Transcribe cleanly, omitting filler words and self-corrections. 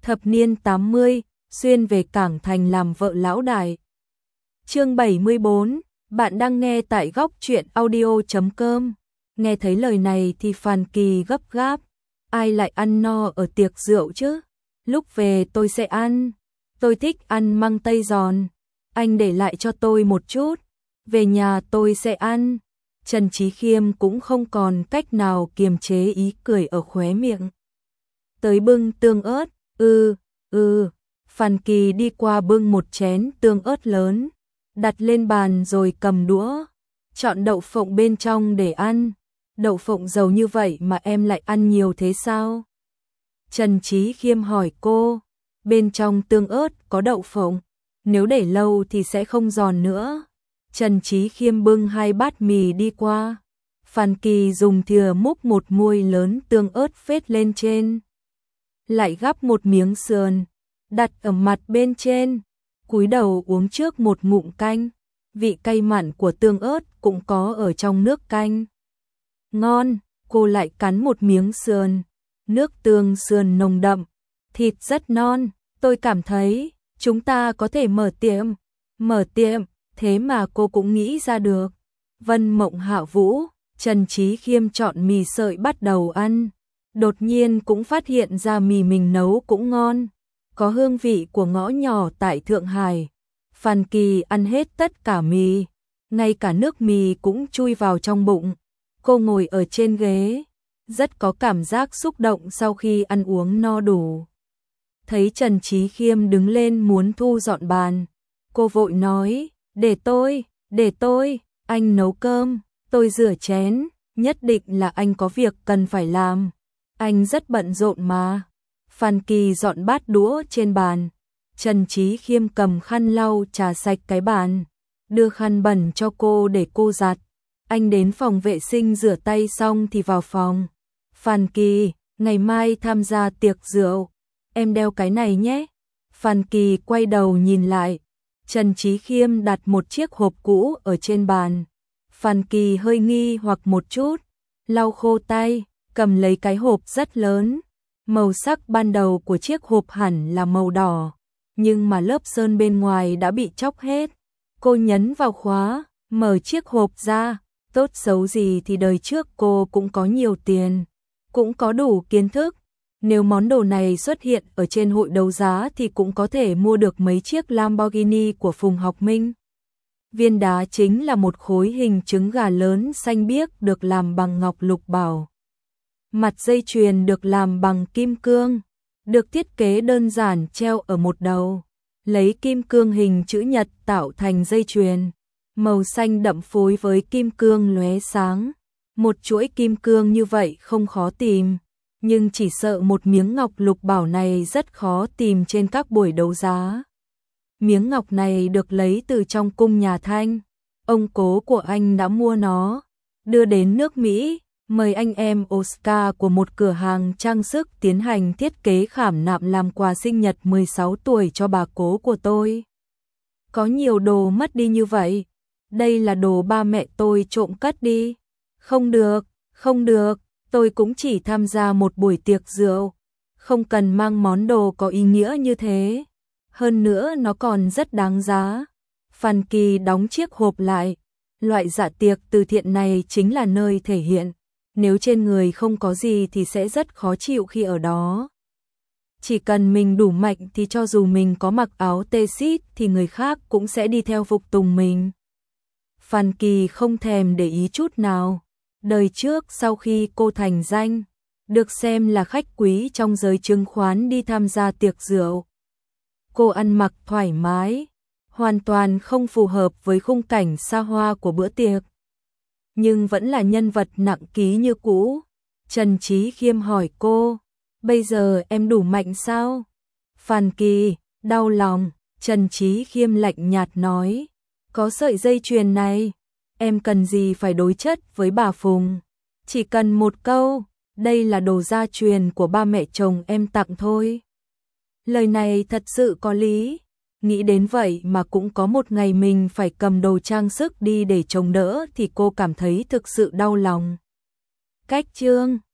Thập niên 80, xuyên về Cảng Thành làm vợ lão đại. Chương 74, bạn đang nghe tại góc truyện audio.com. Nghe thấy lời này thì Phan Kỳ gấp gáp. Ai lại ăn no ở tiệc rượu chứ? Lúc về tôi sẽ ăn. Tôi thích ăn măng tây giòn. Anh để lại cho tôi một chút. Về nhà tôi sẽ ăn. Trần Chí Khiêm cũng không còn cách nào kiềm chế ý cười ở khóe miệng. Tới bưng tương ớt. Phan Kỳ đi qua bưng một chén tương ớt lớn, đặt lên bàn rồi cầm đũa, chọn đậu phộng bên trong để ăn. Đậu phộng dầu như vậy mà em lại ăn nhiều thế sao? Trần Chí Khiêm hỏi cô, bên trong tương ớt có đậu phộng, nếu để lâu thì sẽ không giòn nữa. Trần Chí Khiêm bưng 2 bát mì đi qua. Phan Kỳ dùng thìa múc một muôi lớn tương ớt phết lên trên, lại gắp một miếng sườn, đặt ở mặt bên trên, cúi đầu uống trước một ngụm canh. Vị cay mặn của tương ớt cũng có ở trong nước canh. Ngon, cô lại cắn một miếng sườn, nước tương sườn nồng đậm, thịt rất non. Tôi cảm thấy chúng ta có thể mở tiệm, thế mà cô cũng nghĩ ra được. Vân Mộng Hạ Vũ, Trần Chí Khiêm chọn mì sợi bắt đầu ăn. Đột nhiên cũng phát hiện ra mì mình nấu cũng ngon, có hương vị của ngõ nhỏ tại Thượng Hải. Phan Kỳ ăn hết tất cả mì, ngay cả nước mì cũng chui vào trong bụng. Cô ngồi ở trên ghế, rất có cảm giác xúc động sau khi ăn uống no đủ. Thấy Trần Chí Khiêm đứng lên muốn thu dọn bàn, cô vội nói, để tôi, anh nấu cơm, tôi rửa chén, nhất định là anh có việc cần phải làm. Anh rất bận rộn mà. Phan Kỳ dọn bát đũa trên bàn. Trần Chí Khiêm cầm khăn lau chà sạch cái bàn, đưa khăn bẩn cho cô để cô giặt. Anh đến phòng vệ sinh rửa tay xong thì vào phòng. Phan Kỳ, ngày mai tham gia tiệc rượu, em đeo cái này nhé. Phan Kỳ quay đầu nhìn lại. Trần Chí Khiêm đặt một chiếc hộp cũ ở trên bàn. Phan Kỳ hơi nghi hoặc một chút, lau khô tay, cầm lấy cái hộp rất lớn. Màu sắc ban đầu của chiếc hộp hẳn là màu đỏ, nhưng mà lớp sơn bên ngoài đã bị chóc hết. Cô nhấn vào khóa, mở chiếc hộp ra. Tốt xấu gì thì đời trước cô cũng có nhiều tiền, cũng có đủ kiến thức. Nếu món đồ này xuất hiện ở trên hội đấu giá thì cũng có thể mua được mấy chiếc Lamborghini của Phùng Học Minh. Viên đá chính là một khối hình trứng gà lớn xanh biếc được làm bằng ngọc lục bảo. Mặt dây chuyền được làm bằng kim cương, được thiết kế đơn giản treo ở một đầu, lấy kim cương hình chữ nhật tạo thành dây chuyền, màu xanh đậm phối với kim cương lóe sáng. Một chuỗi kim cương như vậy không khó tìm, nhưng chỉ sợ một miếng ngọc lục bảo này rất khó tìm trên các buổi đấu giá. Miếng ngọc này được lấy từ trong cung nhà Thanh, ông cố của anh đã mua nó, đưa đến nước Mỹ. Mời anh em Oscar của một cửa hàng trang sức tiến hành thiết kế khảm nạm làm quà sinh nhật 16 tuổi cho bà cố của tôi. Có nhiều đồ mất đi như vậy. Đây là đồ ba mẹ tôi trộm cất đi. Không được, tôi cũng chỉ tham gia một buổi tiệc rượu. Không cần mang món đồ có ý nghĩa như thế. Hơn nữa nó còn rất đáng giá. Phan Kỳ đóng chiếc hộp lại. Loại dạ tiệc từ thiện này chính là nơi thể hiện. Nếu trên người không có gì thì sẽ rất khó chịu khi ở đó. Chỉ cần mình đủ mạnh thì cho dù mình có mặc áo T-shirt thì người khác cũng sẽ đi theo phục tùng mình. Phan Kỳ không thèm để ý chút nào. Đời trước sau khi cô thành danh, được xem là khách quý trong giới chứng khoán đi tham gia tiệc rượu. Cô ăn mặc thoải mái, hoàn toàn không phù hợp với khung cảnh xa hoa của bữa tiệc, nhưng vẫn là nhân vật nặng ký như cũ. Trần Chí Khiêm hỏi cô, bây giờ em đủ mạnh sao? Phan Kỳ, đau lòng. Trần Chí Khiêm lạnh nhạt nói, có sợi dây chuyền này, em cần gì phải đối chất với bà Phùng? Chỉ cần một câu, đây là đồ gia truyền của ba mẹ chồng em tặng thôi. Lời này thật sự có lý. Nghĩ đến vậy mà cũng có một ngày mình phải cầm đồ trang sức đi để chống đỡ thì cô cảm thấy thực sự đau lòng. Cách chương